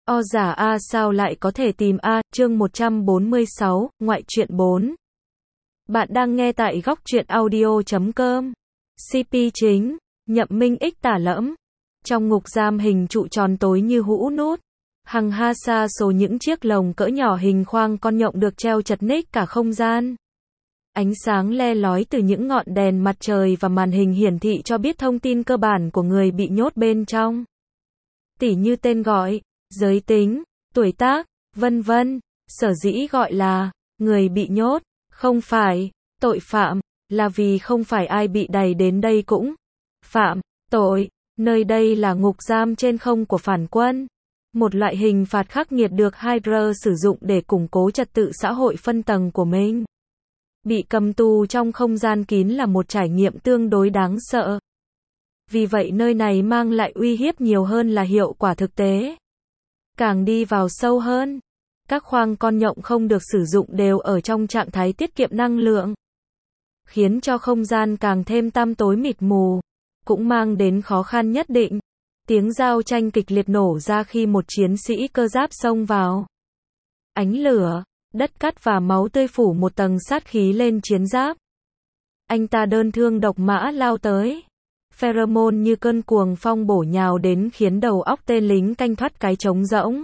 O giả A sao lại có thể tìm A, chương 146, ngoại truyện 4. Bạn đang nghe tại góc truyện audio.com. CP chính, Nhậm Minh Ích tả lẫm. Trong ngục giam hình trụ tròn tối như hũ nút. Hằng ha xa số những chiếc lồng cỡ nhỏ hình khoang con nhộng được treo chật ních cả không gian. Ánh sáng le lói từ những ngọn đèn mặt trời và màn hình hiển thị cho biết thông tin cơ bản của người bị nhốt bên trong. Tỉ như tên gọi, giới tính, tuổi tác, vân vân. Sở dĩ gọi là người bị nhốt, không phải tội phạm, là vì không phải ai bị đày đến đây cũng phạm tội. Nơi đây là ngục giam trên không của phản quân. Một loại hình phạt khắc nghiệt được Hydra sử dụng để củng cố trật tự xã hội phân tầng của mình. Bị cầm tù trong không gian kín là một trải nghiệm tương đối đáng sợ. Vì vậy nơi này mang lại uy hiếp nhiều hơn là hiệu quả thực tế. Càng đi vào sâu hơn, các khoang con nhộng không được sử dụng đều ở trong trạng thái tiết kiệm năng lượng, khiến cho không gian càng thêm tăm tối mịt mù, cũng mang đến khó khăn nhất định. Tiếng giao tranh kịch liệt nổ ra khi một chiến sĩ cơ giáp xông vào. Ánh lửa, đất cát và máu tươi phủ một tầng sát khí lên chiến giáp. Anh ta đơn thương độc mã lao tới. Pheromone như cơn cuồng phong bổ nhào đến khiến đầu óc tên lính canh thoát cái trống rỗng.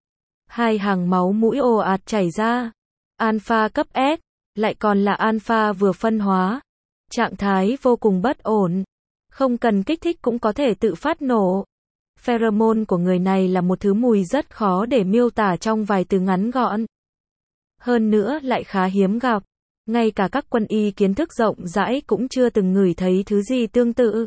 Hai hàng máu mũi ồ ạt chảy ra. Alpha cấp S, lại còn là alpha vừa phân hóa. Trạng thái vô cùng bất ổn. Không cần kích thích cũng có thể tự phát nổ. Pheromone của người này là một thứ mùi rất khó để miêu tả trong vài từ ngắn gọn. Hơn nữa lại khá hiếm gặp. Ngay cả các quân y kiến thức rộng rãi cũng chưa từng ngửi thấy thứ gì tương tự.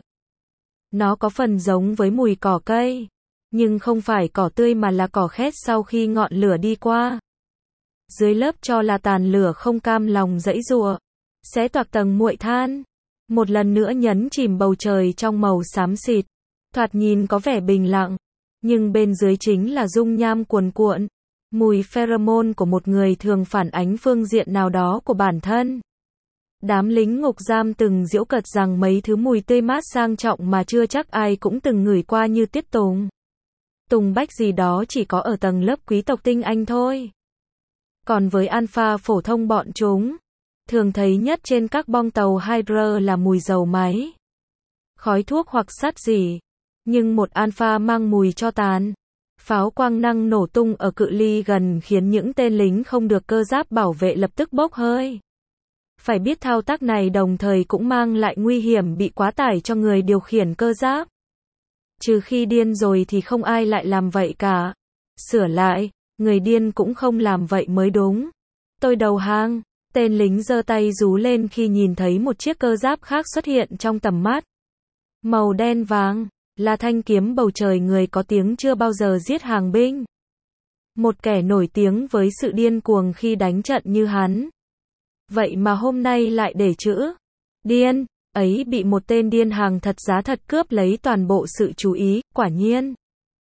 Nó có phần giống với mùi cỏ cây, nhưng không phải cỏ tươi mà là cỏ khét sau khi ngọn lửa đi qua. Dưới lớp cho là tàn lửa không cam lòng giãy giụa, xé toạc tầng muội than, một lần nữa nhấn chìm bầu trời trong màu xám xịt. Thoạt nhìn có vẻ bình lặng, nhưng bên dưới chính là dung nham cuồn cuộn. Mùi pheromone của một người thường phản ánh phương diện nào đó của bản thân. Đám lính ngục giam từng giễu cợt rằng mấy thứ mùi tươi mát sang trọng mà chưa chắc ai cũng từng ngửi qua như tiết tùng, tùng bách gì đó chỉ có ở tầng lớp quý tộc tinh anh thôi. Còn với alpha phổ thông bọn chúng, thường thấy nhất trên các bong tàu Hydra là mùi dầu máy, khói thuốc hoặc sắt rỉ. Nhưng một alpha mang mùi tro tàn, pháo quang năng nổ tung ở cự ly gần khiến những tên lính không được cơ giáp bảo vệ lập tức bốc hơi. Phải biết thao tác này đồng thời cũng mang lại nguy hiểm bị quá tải cho người điều khiển cơ giáp. Trừ khi điên rồi thì không ai lại làm vậy cả. Sửa lại, người điên cũng không làm vậy mới đúng. Tôi đầu hàng. Tên lính giơ tay rú lên khi nhìn thấy một chiếc cơ giáp khác xuất hiện trong tầm mắt. Màu đen vàng, là thanh kiếm bầu trời người có tiếng chưa bao giờ giết hàng binh. Một kẻ nổi tiếng với sự điên cuồng khi đánh trận như hắn. Vậy mà hôm nay lại để chữ điên ấy bị một tên điên hàng thật giá thật cướp lấy toàn bộ sự chú ý, quả nhiên.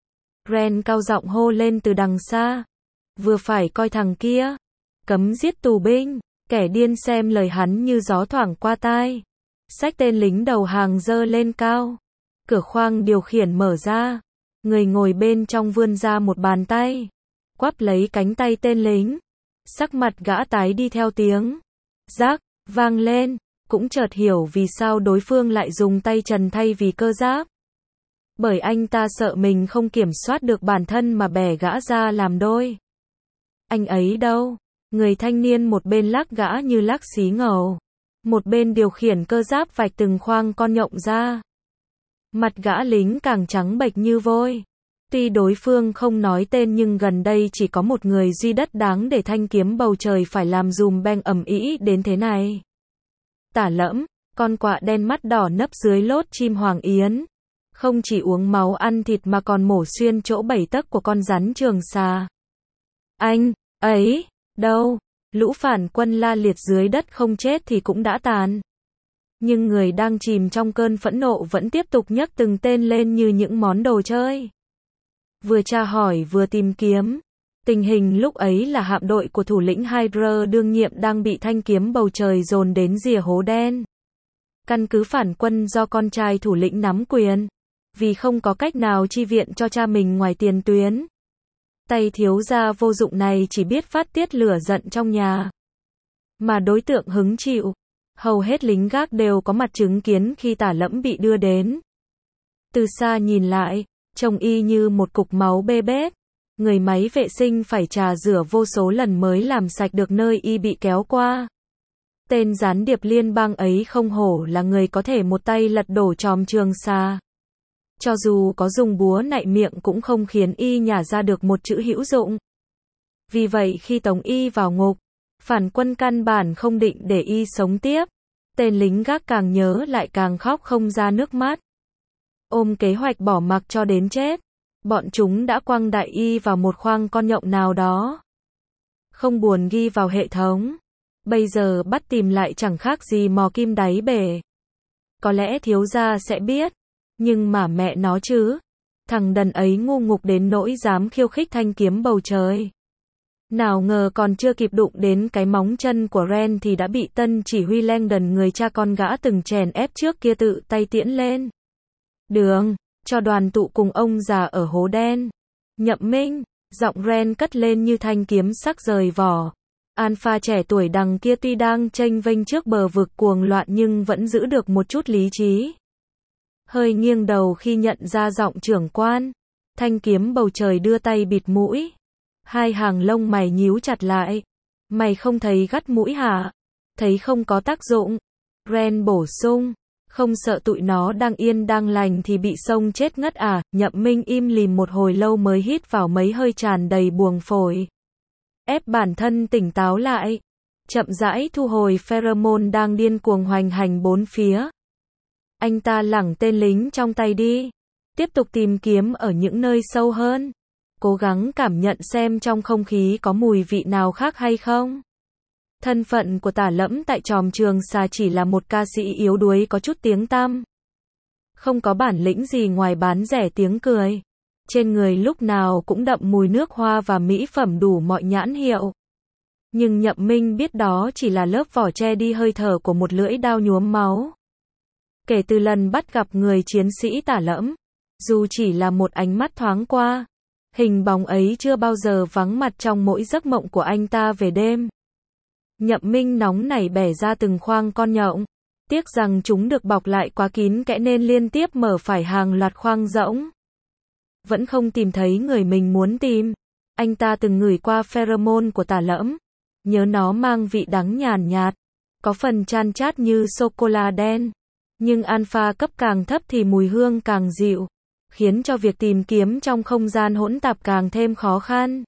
Ren cao giọng hô lên từ đằng xa. Vừa phải coi thằng kia. Cấm giết tù binh. Kẻ điên xem lời hắn như gió thoảng qua tai. Xách tên lính đầu hàng giơ lên cao. Cửa khoang điều khiển mở ra. Người ngồi bên trong vươn ra một bàn tay. Quắp lấy cánh tay tên lính. Sắc mặt gã tái đi theo tiếng rác vang lên, cũng chợt hiểu vì sao đối phương lại dùng tay trần thay vì cơ giáp. Bởi anh ta sợ mình không kiểm soát được bản thân mà bẻ gã ra làm đôi. Anh ấy đâu? Người thanh niên một bên lắc gã như lắc xí ngầu, một bên điều khiển cơ giáp vạch từng khoang con nhộng ra. Mặt gã lính càng trắng bệch như vôi. Tuy đối phương không nói tên nhưng gần đây chỉ có một người duy đất đáng để thanh kiếm bầu trời phải làm dùm beng ầm ĩ đến thế này. Tả lẫm, con quạ đen mắt đỏ nấp dưới lốt chim hoàng yến. Không chỉ uống máu ăn thịt mà còn mổ xuyên chỗ 7 tấc của con rắn trường xà. Anh ấy, đâu? Lũ phản quân la liệt dưới đất không chết thì cũng đã tàn. Nhưng người đang chìm trong cơn phẫn nộ vẫn tiếp tục nhấc từng tên lên như những món đồ chơi. Vừa tra hỏi vừa tìm kiếm. Tình hình lúc ấy là hạm đội của thủ lĩnh Hydra đương nhiệm đang bị thanh kiếm bầu trời dồn đến rìa hố đen. Căn cứ phản quân do con trai thủ lĩnh nắm quyền. Vì không có cách nào chi viện cho cha mình ngoài tiền tuyến. Tay thiếu gia vô dụng này chỉ biết phát tiết lửa giận trong nhà. Mà đối tượng hứng chịu, hầu hết lính gác đều có mặt chứng kiến khi Tả Lẫm bị đưa đến. Từ xa nhìn lại, trông y như một cục máu bê bết. Người máy vệ sinh phải trà rửa vô số lần mới làm sạch được nơi y bị kéo qua. Tên gián điệp liên bang ấy không hổ là người có thể một tay lật đổ Tròm Trường Sa. Cho dù có dùng búa nạy miệng cũng không khiến y nhả ra được một chữ hữu dụng. Vì vậy khi tống y vào ngục, phản quân căn bản không định để y sống tiếp. Tên lính gác càng nhớ lại càng khóc không ra nước mắt. Ôm kế hoạch bỏ mặc cho đến chết, bọn chúng đã quăng đại y vào một khoang con nhộng nào đó. Không buồn ghi vào hệ thống. Bây giờ bắt tìm lại chẳng khác gì mò kim đáy bể. Có lẽ thiếu gia sẽ biết. Nhưng mà mẹ nó chứ. Thằng đần ấy ngu ngục đến nỗi dám khiêu khích thanh kiếm bầu trời. Nào ngờ còn chưa kịp đụng đến cái móng chân của Ren thì đã bị tân chỉ huy Langdon, người cha con gã từng chèn ép trước kia, tự tay tiễn lên đường, cho đoàn tụ cùng ông già ở hố đen. Nhậm Minh, giọng Ren cất lên như thanh kiếm sắc rời vỏ. Alpha trẻ tuổi đằng kia tuy đang chênh vênh trước bờ vực cuồng loạn nhưng vẫn giữ được một chút lý trí. Hơi nghiêng đầu khi nhận ra giọng trưởng quan. Thanh kiếm bầu trời đưa tay bịt mũi. Hai hàng lông mày nhíu chặt lại. Mày không thấy gắt mũi hả? Thấy không có tác dụng. Ren bổ sung. Không sợ tụi nó đang yên đang lành thì bị xông chết ngất à? Nhậm Minh im lìm một hồi lâu mới hít vào mấy hơi tràn đầy buồng phổi. Ép bản thân tỉnh táo lại. Chậm rãi thu hồi pheromone đang điên cuồng hoành hành bốn phía. Anh ta lẳng tên lính trong tay đi. Tiếp tục tìm kiếm ở những nơi sâu hơn. Cố gắng cảm nhận xem trong không khí có mùi vị nào khác hay không. Thân phận của Tả Lẫm tại Tròm Trường Sa chỉ là một ca sĩ yếu đuối có chút tiếng tăm. Không có bản lĩnh gì ngoài bán rẻ tiếng cười. Trên người lúc nào cũng đậm mùi nước hoa và mỹ phẩm đủ mọi nhãn hiệu. Nhưng Nhậm Minh biết đó chỉ là lớp vỏ che đi hơi thở của một lưỡi dao nhuốm máu. Kể từ lần bắt gặp người chiến sĩ Tả Lẫm, dù chỉ là một ánh mắt thoáng qua, hình bóng ấy chưa bao giờ vắng mặt trong mỗi giấc mộng của anh ta về đêm. Nhậm Minh nóng nảy bẻ ra từng khoang con nhộng. Tiếc rằng chúng được bọc lại quá kín kẽ nên liên tiếp mở phải hàng loạt khoang rỗng. Vẫn không tìm thấy người mình muốn tìm. Anh ta từng ngửi qua pheromone của Tả Lẫm. Nhớ nó mang vị đắng nhàn nhạt. Có phần chan chát như sô-cô-la đen. Nhưng alpha cấp càng thấp thì mùi hương càng dịu. Khiến cho việc tìm kiếm trong không gian hỗn tạp càng thêm khó khăn.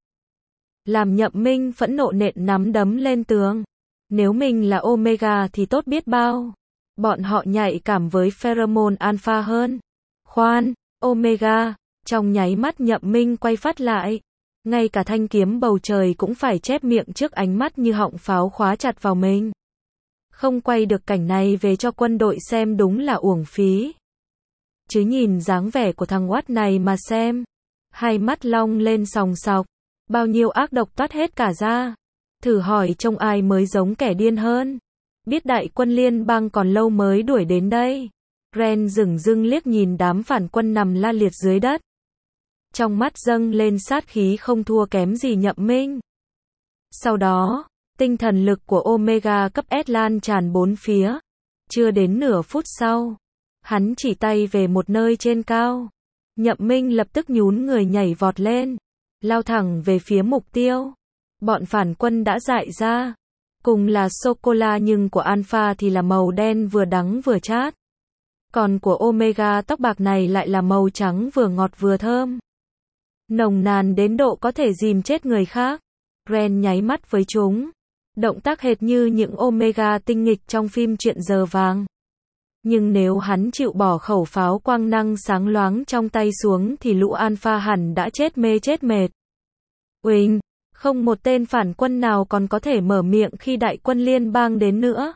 Làm Nhậm Minh phẫn nộ nện nắm đấm lên tường. Nếu mình là Omega thì tốt biết bao. Bọn họ nhạy cảm với pheromone alpha hơn. Khoan, Omega. Trong nháy mắt Nhậm Minh quay phát lại. Ngay cả thanh kiếm bầu trời cũng phải chép miệng trước ánh mắt như họng pháo khóa chặt vào mình. Không quay được cảnh này về cho quân đội xem đúng là uổng phí. Chứ nhìn dáng vẻ của thằng oát này mà xem. Hai mắt long lên sòng sọc. Bao nhiêu ác độc toát hết cả ra. Thử hỏi trông ai mới giống kẻ điên hơn. Biết đại quân liên bang còn lâu mới đuổi đến đây. Ren dửng dưng liếc nhìn đám phản quân nằm la liệt dưới đất. Trong mắt dâng lên sát khí không thua kém gì Nhậm Minh. Sau đó, tinh thần lực của Omega cấp S lan tràn bốn phía. Chưa đến nửa phút sau, hắn chỉ tay về một nơi trên cao. Nhậm Minh lập tức nhún người nhảy vọt lên, lao thẳng về phía mục tiêu. Bọn phản quân đã dại ra. Cùng là sô-cô-la nhưng của Alpha thì là màu đen vừa đắng vừa chát. Còn của Omega tóc bạc này lại là màu trắng vừa ngọt vừa thơm. Nồng nàn đến độ có thể dìm chết người khác. Ren nháy mắt với chúng. Động tác hệt như những Omega tinh nghịch trong phim Chuyện Giờ Vàng. Nhưng nếu hắn chịu bỏ khẩu pháo quang năng sáng loáng trong tay xuống thì lũ Alpha hẳn đã chết mê chết mệt. Uỳnh, không một tên phản quân nào còn có thể mở miệng khi đại quân liên bang đến nữa.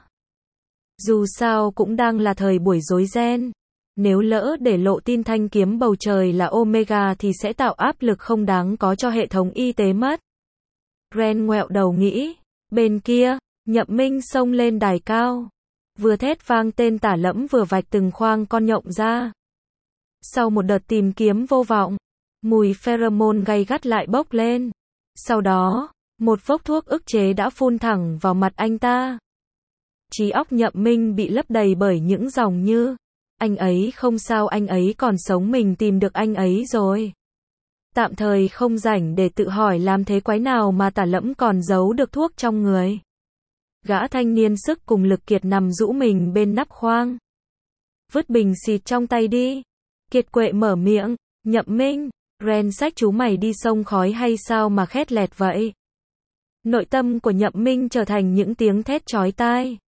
Dù sao cũng đang là thời buổi rối ren. Nếu lỡ để lộ tin thanh kiếm bầu trời là Omega thì sẽ tạo áp lực không đáng có cho hệ thống y tế mất. Ren ngoẹo đầu nghĩ. Bên kia, Nhậm Minh xông lên đài cao. Vừa thét vang tên Tả Lẫm vừa vạch từng khoang con nhộng ra. Sau một đợt tìm kiếm vô vọng, Mùi pheromone gay gắt lại bốc lên. Sau đó, một vốc thuốc ức chế đã phun thẳng vào mặt anh ta. Trí óc Nhậm Minh bị lấp đầy bởi những dòng như: anh ấy không sao, anh ấy còn sống, mình tìm được anh ấy rồi. Tạm thời không rảnh để tự hỏi làm thế quái nào mà Tả Lẫm còn giấu được thuốc trong người. Gã thanh niên sức cùng lực kiệt nằm rũ mình bên nắp khoang. Vứt bình xịt trong tay đi. Kiệt quệ mở miệng. Nhậm Minh, Ren xách chú mày đi xông khói hay sao mà khét lẹt vậy? Nội tâm của Nhậm Minh trở thành những tiếng thét chói tai.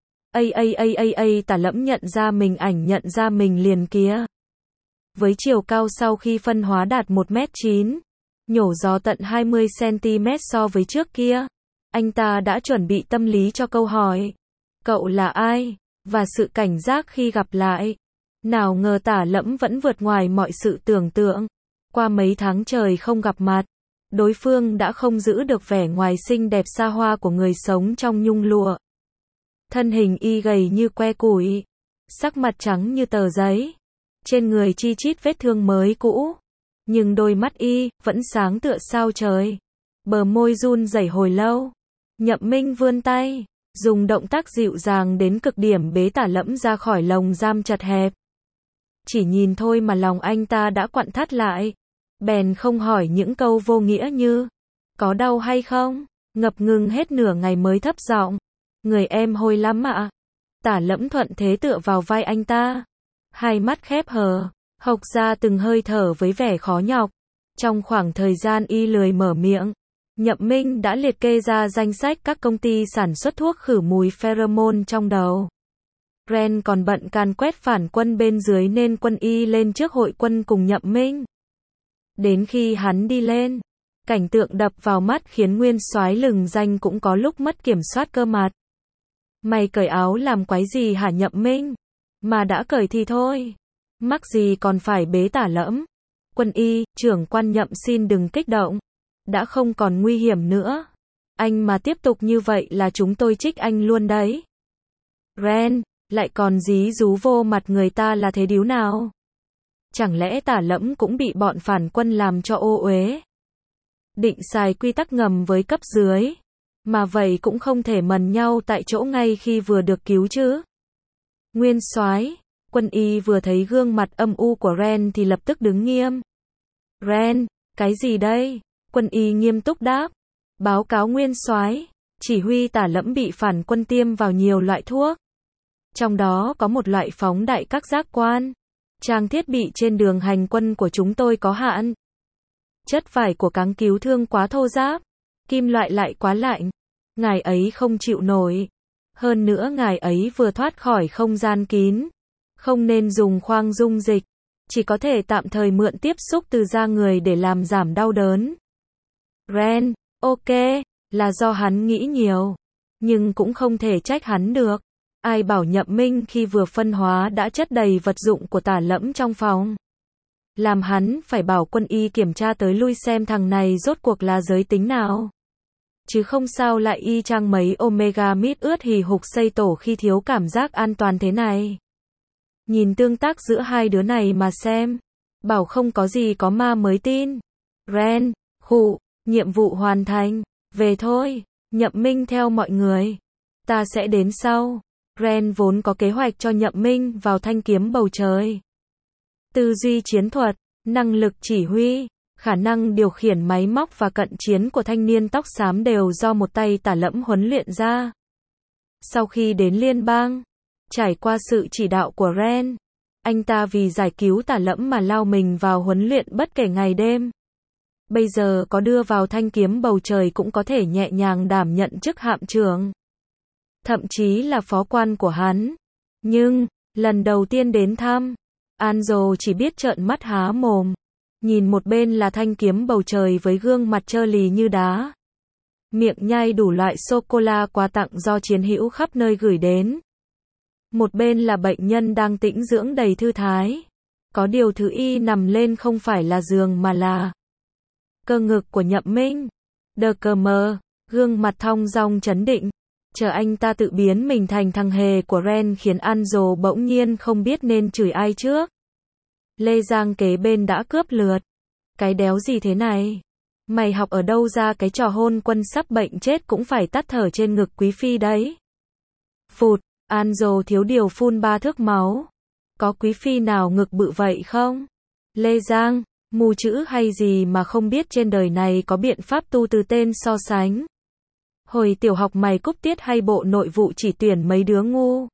Tả Lẫm nhận ra mình, nhận ra mình liền kìa. Với chiều cao sau khi phân hóa đạt 1m9, nhổ gió tận 20cm so với trước kia, anh ta đã chuẩn bị tâm lý cho câu hỏi: cậu là ai? Và sự cảnh giác khi gặp lại. Nào ngờ Tả Lẫm vẫn vượt ngoài mọi sự tưởng tượng. Qua mấy tháng trời không gặp mặt, đối phương đã không giữ được vẻ ngoài xinh đẹp xa hoa của người sống trong nhung lụa. Thân hình y gầy như que củi, sắc mặt trắng như tờ giấy, trên người chi chít vết thương mới cũ, nhưng đôi mắt y vẫn sáng tựa sao trời. Bờ môi run rẩy hồi lâu. Nhậm Minh vươn tay, dùng động tác dịu dàng đến cực điểm bế Tả Lẫm ra khỏi lồng giam chật hẹp. Chỉ nhìn thôi mà lòng anh ta đã quặn thắt lại. Bèn không hỏi những câu vô nghĩa như: có đau hay không? Ngập ngừng hết nửa ngày mới thấp giọng: người em hôi lắm ạ. Tả Lẫm thuận thế tựa vào vai anh ta, hai mắt khép hờ, hộc ra từng hơi thở với vẻ khó nhọc. Trong khoảng thời gian y lười mở miệng, Nhậm Minh đã liệt kê ra danh sách các công ty sản xuất thuốc khử mùi pheromone trong đầu. Ren còn bận càn quét phản quân bên dưới nên quân y lên trước hội quân cùng Nhậm Minh. Đến khi hắn đi lên, cảnh tượng đập vào mắt khiến nguyên soái lừng danh cũng có lúc mất kiểm soát cơ mặt. Mày cởi áo làm quái gì hả Nhậm Minh? Mà đã cởi thì thôi, mắc gì còn phải bế Tả Lẫm. Quân y, trưởng quan Nhậm xin đừng kích động. Đã không còn nguy hiểm nữa. Anh mà tiếp tục như vậy là chúng tôi trích anh luôn đấy. Ren, lại còn dí dú vô mặt người ta là thế điếu nào? Chẳng lẽ Tả Lẫm cũng bị bọn phản quân làm cho ô uế? Định xài quy tắc ngầm với cấp dưới, mà vậy cũng không thể mần nhau tại chỗ ngay khi vừa được cứu chứ. Nguyên soái, quân y vừa thấy gương mặt âm u của Ren thì lập tức đứng nghiêm. Ren, cái gì đây? Quân y nghiêm túc đáp. Báo cáo nguyên soái, chỉ huy Tả Lẫm bị phản quân tiêm vào nhiều loại thuốc. Trong đó có một loại phóng đại các giác quan. Trang thiết bị trên đường hành quân của chúng tôi có hạn. Chất vải của cáng cứu thương quá thô ráp, kim loại lại quá lạnh. Ngài ấy không chịu nổi. Hơn nữa ngài ấy vừa thoát khỏi không gian kín, không nên dùng khoang dung dịch, chỉ có thể tạm thời mượn tiếp xúc từ da người để làm giảm đau đớn. Ren, ok, là do hắn nghĩ nhiều, nhưng cũng không thể trách hắn được. Ai bảo Nhậm Minh khi vừa phân hóa đã chất đầy vật dụng của Tả Lẫm trong phòng. Làm hắn phải bảo quân y kiểm tra tới lui xem thằng này rốt cuộc là giới tính nào. Chứ không sao lại y chang mấy omega mít ướt hì hục xây tổ khi thiếu cảm giác an toàn thế này. Nhìn tương tác giữa hai đứa này mà xem. Bảo không có gì có ma mới tin. Ren, khụ, nhiệm vụ hoàn thành. Về thôi, Nhậm Minh theo mọi người. Ta sẽ đến sau. Ren vốn có kế hoạch cho Nhậm Minh vào thanh kiếm bầu trời. Tư duy chiến thuật, năng lực chỉ huy, khả năng điều khiển máy móc và cận chiến của thanh niên tóc xám đều do một tay Tả Lẫm huấn luyện ra. Sau khi đến liên bang, trải qua sự chỉ đạo của Ren, anh ta vì giải cứu Tả Lẫm mà lao mình vào huấn luyện bất kể ngày đêm. Bây giờ có đưa vào thanh kiếm bầu trời cũng có thể nhẹ nhàng đảm nhận chức hạm trưởng, thậm chí là phó quan của hắn. Nhưng, lần đầu tiên đến thăm, Anzo chỉ biết trợn mắt há mồm. Nhìn một bên là thanh kiếm bầu trời với gương mặt trơ lì như đá, miệng nhai đủ loại sô-cô-la quà tặng do chiến hữu khắp nơi gửi đến. Một bên là bệnh nhân đang tĩnh dưỡng đầy thư thái. Có điều thứ y nằm lên không phải là giường mà là cơ ngực của Nhậm Minh. Đờ cờ mờ, gương mặt thong dong trấn định, chờ anh ta tự biến mình thành thằng hề của Ren khiến Anzo bỗng nhiên không biết nên chửi ai trước. Lê Giang kế bên đã cướp lượt. Cái đéo gì thế này? Mày học ở đâu ra cái trò hôn quân sắp bệnh chết cũng phải tắt thở trên ngực quý phi đấy? Phụt, Anzo thiếu điều phun 3 thước máu. Có quý phi nào ngực bự vậy không? Lê Giang, mù chữ hay gì mà không biết trên đời này có biện pháp tu từ tên so sánh. Hồi tiểu học mày cúp tiết hay bộ nội vụ chỉ tuyển mấy đứa ngu?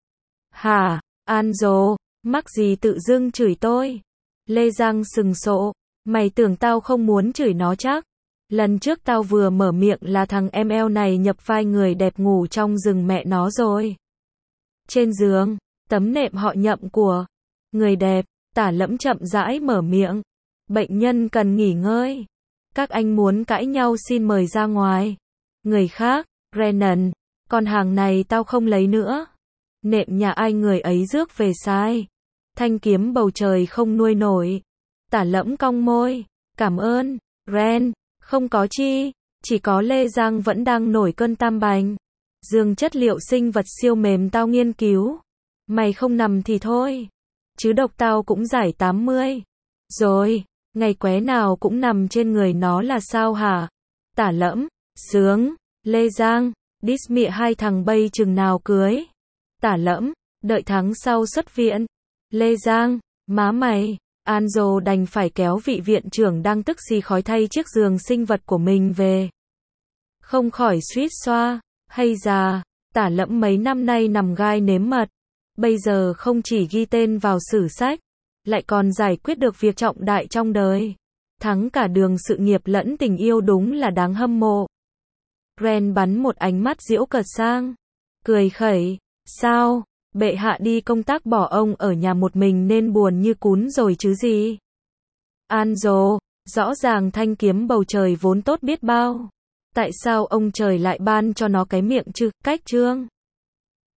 Hả, Anzo, mắc gì tự dưng chửi tôi? Lê Giang sừng sộ, mày tưởng tao không muốn chửi nó chắc? Lần trước tao vừa mở miệng là thằng ML này nhập vai người đẹp ngủ trong rừng mẹ nó rồi. Trên giường, tấm nệm họ Nhậm của người đẹp, Tả Lẫm chậm rãi mở miệng. Bệnh nhân cần nghỉ ngơi. Các anh muốn cãi nhau xin mời ra ngoài. Người khác, Renan, con hàng này tao không lấy nữa. Nệm nhà ai người ấy rước về sai. Thanh kiếm bầu trời không nuôi nổi. Tả Lẫm cong môi. Cảm ơn, Ren, không có chi, chỉ có Lê Giang vẫn đang nổi cơn tam bành. Dương chất liệu sinh vật siêu mềm tao nghiên cứu. Mày không nằm thì thôi. Chứ độc tao cũng giải 80. Rồi, ngày qué nào cũng nằm trên người nó là sao hả? Tả Lẫm, sướng. Lê Giang, đít mịa hai thằng bay chừng nào cưới? Tả Lẫm, đợi tháng sau xuất viện. Lê Giang, má mày. Anzo đành phải kéo vị viện trưởng đang tức xì khói thay chiếc giường sinh vật của mình về. Không khỏi suýt xoa. Hay già, Tả Lẫm mấy năm nay nằm gai nếm mật. Bây giờ không chỉ ghi tên vào sử sách, lại còn giải quyết được việc trọng đại trong đời. Thắng cả đường sự nghiệp lẫn tình yêu đúng là đáng hâm mộ. Ren bắn một ánh mắt giễu cợt sang. Cười khẩy. Sao, bệ hạ đi công tác bỏ ông ở nhà một mình nên buồn như cún rồi chứ gì? Anzo, rõ ràng thanh kiếm bầu trời vốn tốt biết bao. Tại sao ông trời lại ban cho nó cái miệng chứ, cách trương?